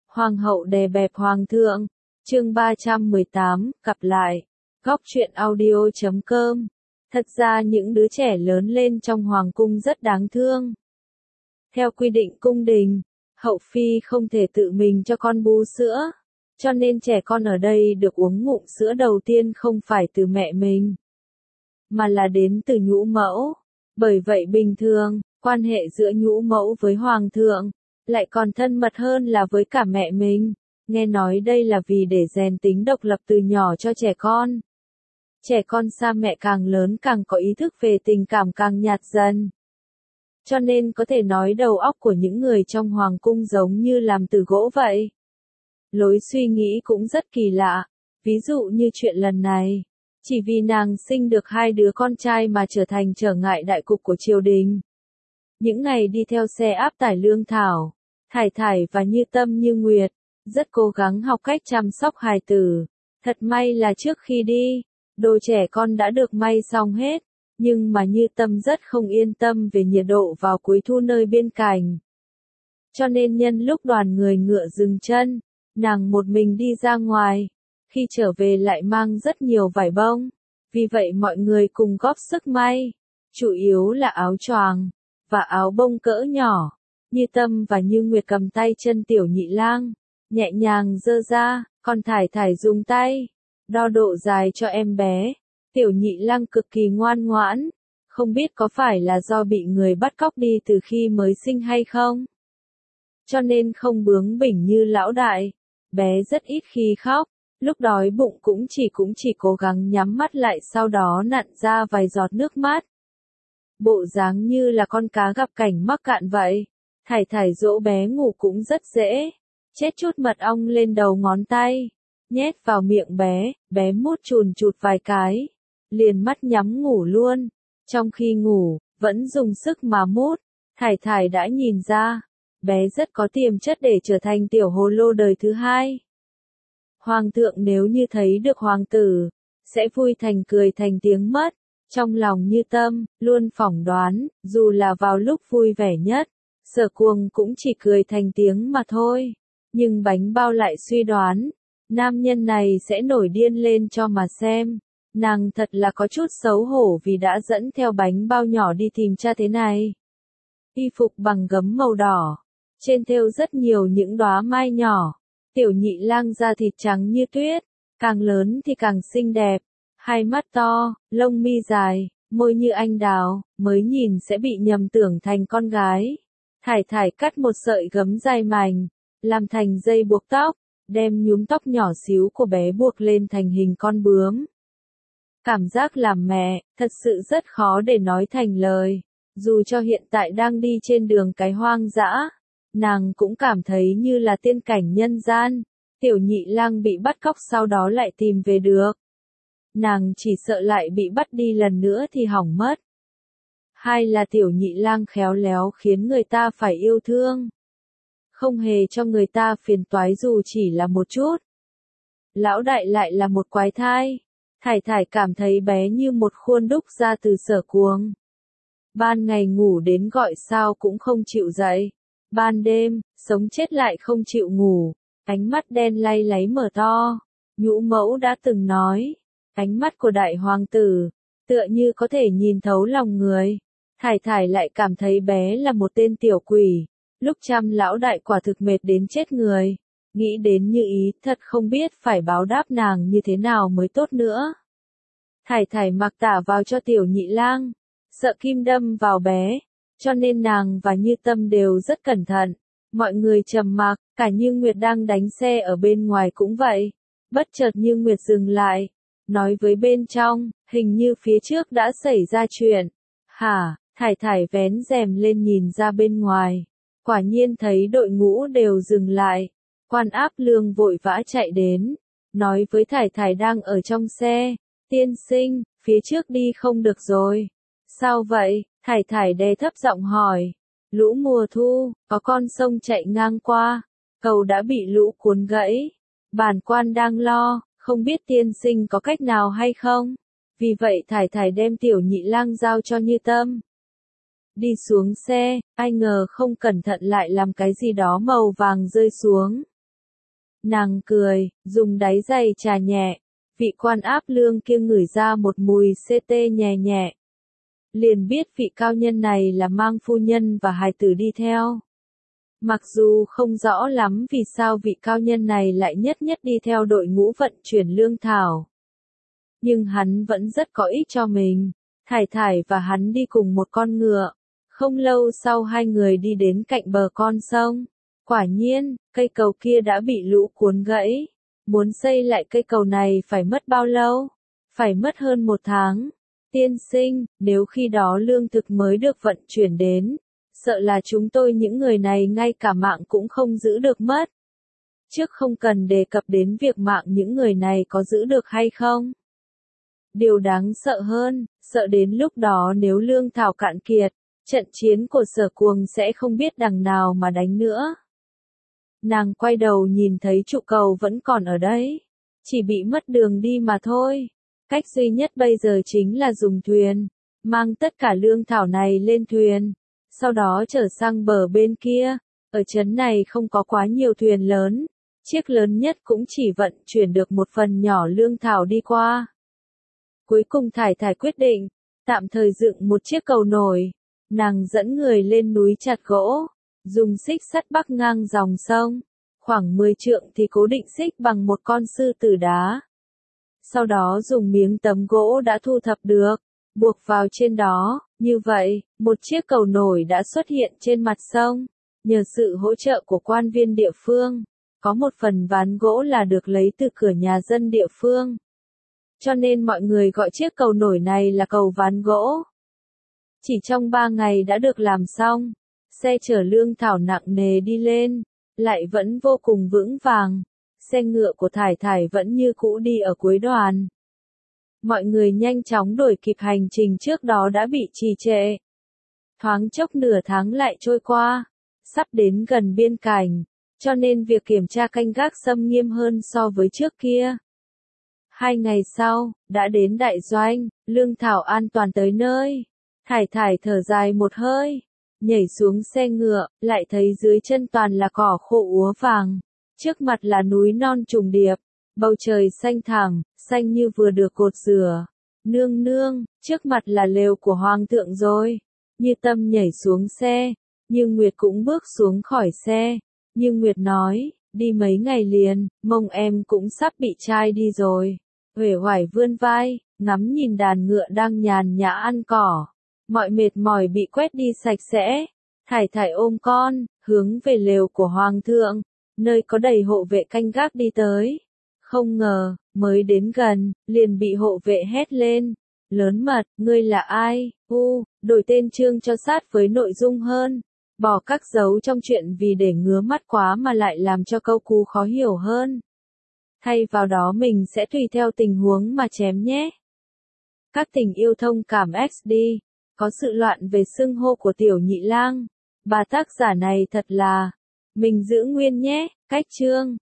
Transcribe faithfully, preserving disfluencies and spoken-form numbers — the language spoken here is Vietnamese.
Hoàng hậu đè bẹp hoàng thượng. Chương ba trăm mười tám, gặp lại. Góc truyện audio chấm com. Thật ra những đứa trẻ lớn lên trong hoàng cung rất đáng thương. Theo quy định cung đình, hậu phi không thể tự mình cho con bú sữa, cho nên trẻ con ở đây được uống ngụm sữa đầu tiên không phải từ mẹ mình, mà là đến từ nhũ mẫu. Bởi vậy bình thường, quan hệ giữa nhũ mẫu với hoàng thượng lại còn thân mật hơn là với cả mẹ mình. Nghe nói đây là vì để rèn tính độc lập từ nhỏ cho trẻ con. Trẻ con xa mẹ càng lớn càng có ý thức về tình cảm càng nhạt dần. Cho nên có thể nói đầu óc của những người trong hoàng cung giống như làm từ gỗ vậy. Lối suy nghĩ cũng rất kỳ lạ. Ví dụ như chuyện lần này, chỉ vì nàng sinh được hai đứa con trai mà trở thành trở ngại đại cục của triều đình. Những ngày đi theo xe áp tải lương thảo, Thải Thải và Như Tâm Như Nguyệt rất cố gắng học cách chăm sóc hài tử. Thật may là trước khi đi, đồ trẻ con đã được may xong hết, nhưng mà Như Tâm rất không yên tâm về nhiệt độ vào cuối thu nơi biên cảnh. Cho nên nhân lúc đoàn người ngựa dừng chân, nàng một mình đi ra ngoài, khi trở về lại mang rất nhiều vải bông. Vì vậy mọi người cùng góp sức may, chủ yếu là áo choàng và áo bông cỡ nhỏ. Như Tâm và Như Nguyệt cầm tay chân Tiểu Nhị Lang, nhẹ nhàng giơ ra, còn Thải Thải dùng tay đo độ dài cho em bé. Tiểu Nhị Lang cực kỳ ngoan ngoãn, không biết có phải là do bị người bắt cóc đi từ khi mới sinh hay không, cho nên không bướng bỉnh như lão đại. Bé rất ít khi khóc, lúc đói bụng cũng chỉ cũng chỉ cố gắng nhắm mắt lại, sau đó nặn ra vài giọt nước mắt. Bộ dáng như là con cá gặp cảnh mắc cạn vậy. Thải Thải dỗ bé ngủ cũng rất dễ, chết chút mật ong lên đầu ngón tay, nhét vào miệng bé, bé mút chùn chụt vài cái, liền mắt nhắm ngủ luôn. Trong khi ngủ, vẫn dùng sức mà mút, Thải Thải đã nhìn ra, bé rất có tiềm chất để trở thành tiểu hồ lô đời thứ hai. Hoàng thượng nếu như thấy được hoàng tử, sẽ vui thành cười thành tiếng mất. Trong lòng Như Tâm luôn phỏng đoán, dù là vào lúc vui vẻ nhất, Sở Cuồng cũng chỉ cười thành tiếng mà thôi. Nhưng Bánh Bao lại suy đoán, nam nhân này sẽ nổi điên lên cho mà xem. Nàng thật là có chút xấu hổ vì đã dẫn theo Bánh Bao nhỏ đi tìm cha thế này. Y phục bằng gấm màu đỏ, trên thêu rất nhiều những đóa mai nhỏ. Tiểu Nhị Lang da thịt trắng như tuyết, càng lớn thì càng xinh đẹp. Hai mắt to, lông mi dài, môi như anh đào, mới nhìn sẽ bị nhầm tưởng thành con gái. Thải Thải cắt một sợi gấm dài mảnh, làm thành dây buộc tóc, đem nhúm tóc nhỏ xíu của bé buộc lên thành hình con bướm. Cảm giác làm mẹ, thật sự rất khó để nói thành lời. Dù cho hiện tại đang đi trên đường cái hoang dã, nàng cũng cảm thấy như là tiên cảnh nhân gian. Tiểu Nhị Lang bị bắt cóc sau đó lại tìm về được. Nàng chỉ sợ lại bị bắt đi lần nữa thì hỏng mất. Hai là Tiểu Nhị Lang khéo léo khiến người ta phải yêu thương, không hề cho người ta phiền toái dù chỉ là một chút. Lão đại lại là một quái thai. Thải Thải cảm thấy bé như một khuôn đúc ra từ Sở Cuồng. Ban ngày ngủ đến gọi sao cũng không chịu dậy. Ban đêm, sống chết lại không chịu ngủ. Ánh mắt đen lay láy mở to. Nhũ mẫu đã từng nói, ánh mắt của đại hoàng tử tựa như có thể nhìn thấu lòng người. Thải Thải lại cảm thấy bé là một tên tiểu quỷ. Lúc chăm lão đại quả thực mệt đến chết người. Nghĩ đến Như Ý thật không biết phải báo đáp nàng như thế nào mới tốt nữa. Thải Thải mặc tả vào cho Tiểu Nhị Lang, sợ kim đâm vào bé, cho nên nàng và Như Tâm đều rất cẩn thận. Mọi người trầm mặc, cả Như Nguyệt đang đánh xe ở bên ngoài cũng vậy. Bất chợt Như Nguyệt dừng lại, nói với bên trong, hình như phía trước đã xảy ra chuyện. Hả? Thải Thải vén rèm lên nhìn ra bên ngoài. Quả nhiên thấy đội ngũ đều dừng lại. Quan Áp Lương vội vã chạy đến, nói với Thải Thải đang ở trong xe, tiên sinh, phía trước đi không được rồi. Sao vậy? Thải Thải đè thấp giọng hỏi. Lũ mùa thu, có con sông chạy ngang qua, cầu đã bị lũ cuốn gãy. Bản quan đang lo, không biết tiên sinh có cách nào hay không. Vì vậy Thải Thải đem Tiểu Nhị Lang giao cho Như Tâm. Đi xuống xe, ai ngờ không cẩn thận lại làm cái gì đó màu vàng rơi xuống. Nàng cười, dùng đáy giày trà nhẹ. Vị quan áp lương kia ngửi ra một mùi ct nhẹ nhẹ. Liền biết vị cao nhân này là mang phu nhân và hài tử đi theo. Mặc dù không rõ lắm vì sao vị cao nhân này lại nhất nhất đi theo đội ngũ vận chuyển lương thảo. Nhưng hắn vẫn rất có ích cho mình. Thải Thải và hắn đi cùng một con ngựa. Không lâu sau hai người đi đến cạnh bờ con sông. Quả nhiên, cây cầu kia đã bị lũ cuốn gãy. Muốn xây lại cây cầu này phải mất bao lâu? Phải mất hơn một tháng. Tiên sinh, nếu khi đó lương thực mới được vận chuyển đến, sợ là chúng tôi những người này ngay cả mạng cũng không giữ được mất. Trước không cần đề cập đến việc mạng những người này có giữ được hay không. Điều đáng sợ hơn, sợ đến lúc đó nếu lương thảo cạn kiệt, trận chiến của Sở Cuồng sẽ không biết đằng nào mà đánh nữa. Nàng quay đầu nhìn thấy trụ cầu vẫn còn ở đấy, chỉ bị mất đường đi mà thôi. Cách duy nhất bây giờ chính là dùng thuyền, mang tất cả lương thảo này lên thuyền, sau đó trở sang bờ bên kia. Ở trấn này không có quá nhiều thuyền lớn, chiếc lớn nhất cũng chỉ vận chuyển được một phần nhỏ lương thảo đi qua. Cuối cùng Thải Thải quyết định, tạm thời dựng một chiếc cầu nổi, nàng dẫn người lên núi chặt gỗ, dùng xích sắt bắc ngang dòng sông, khoảng mười trượng thì cố định xích bằng một con sư tử đá. Sau đó dùng miếng tấm gỗ đã thu thập được, buộc vào trên đó, như vậy, một chiếc cầu nổi đã xuất hiện trên mặt sông. Nhờ sự hỗ trợ của quan viên địa phương, có một phần ván gỗ là được lấy từ cửa nhà dân địa phương. Cho nên mọi người gọi chiếc cầu nổi này là cầu ván gỗ. Chỉ trong ba ngày đã được làm xong, xe chở lương thảo nặng nề đi lên, lại vẫn vô cùng vững vàng. Xe ngựa của Thải Thải vẫn như cũ đi ở cuối đoàn. Mọi người nhanh chóng đuổi kịp hành trình trước đó đã bị trì trệ. Thoáng chốc nửa tháng lại trôi qua, sắp đến gần biên cảnh, cho nên việc kiểm tra canh gác xâm nghiêm hơn so với trước kia. Hai ngày sau, đã đến đại doanh, lương thảo an toàn tới nơi. Thải Thải thở dài một hơi, nhảy xuống xe ngựa, lại thấy dưới chân toàn là cỏ khô úa vàng. Trước mặt là núi non trùng điệp, bầu trời xanh thẳm, xanh như vừa được cột rửa. Nương nương, trước mặt là lều của hoàng thượng rồi. Như Tâm nhảy xuống xe, Như Nguyệt cũng bước xuống khỏi xe. Như Nguyệt nói, đi mấy ngày liền, mông em cũng sắp bị chai đi rồi. Uể oải vươn vai, ngắm nhìn đàn ngựa đang nhàn nhã ăn cỏ. Mọi mệt mỏi bị quét đi sạch sẽ. Thải Thải ôm con, hướng về lều của hoàng thượng, nơi có đầy hộ vệ canh gác đi tới. Không ngờ, mới đến gần, liền bị hộ vệ hét lên. Lớn mật, ngươi là ai? U, đổi tên chương cho sát với nội dung hơn. Bỏ các dấu trong chuyện vì để ngứa mắt quá mà lại làm cho câu cú khó hiểu hơn. Thay vào đó mình sẽ tùy theo tình huống mà chém nhé. Các tình yêu thông cảm ích đê. Có sự loạn về xưng hô của Tiểu Nhị Lang. Bà tác giả này thật là. Mình giữ nguyên nhé, cách chương.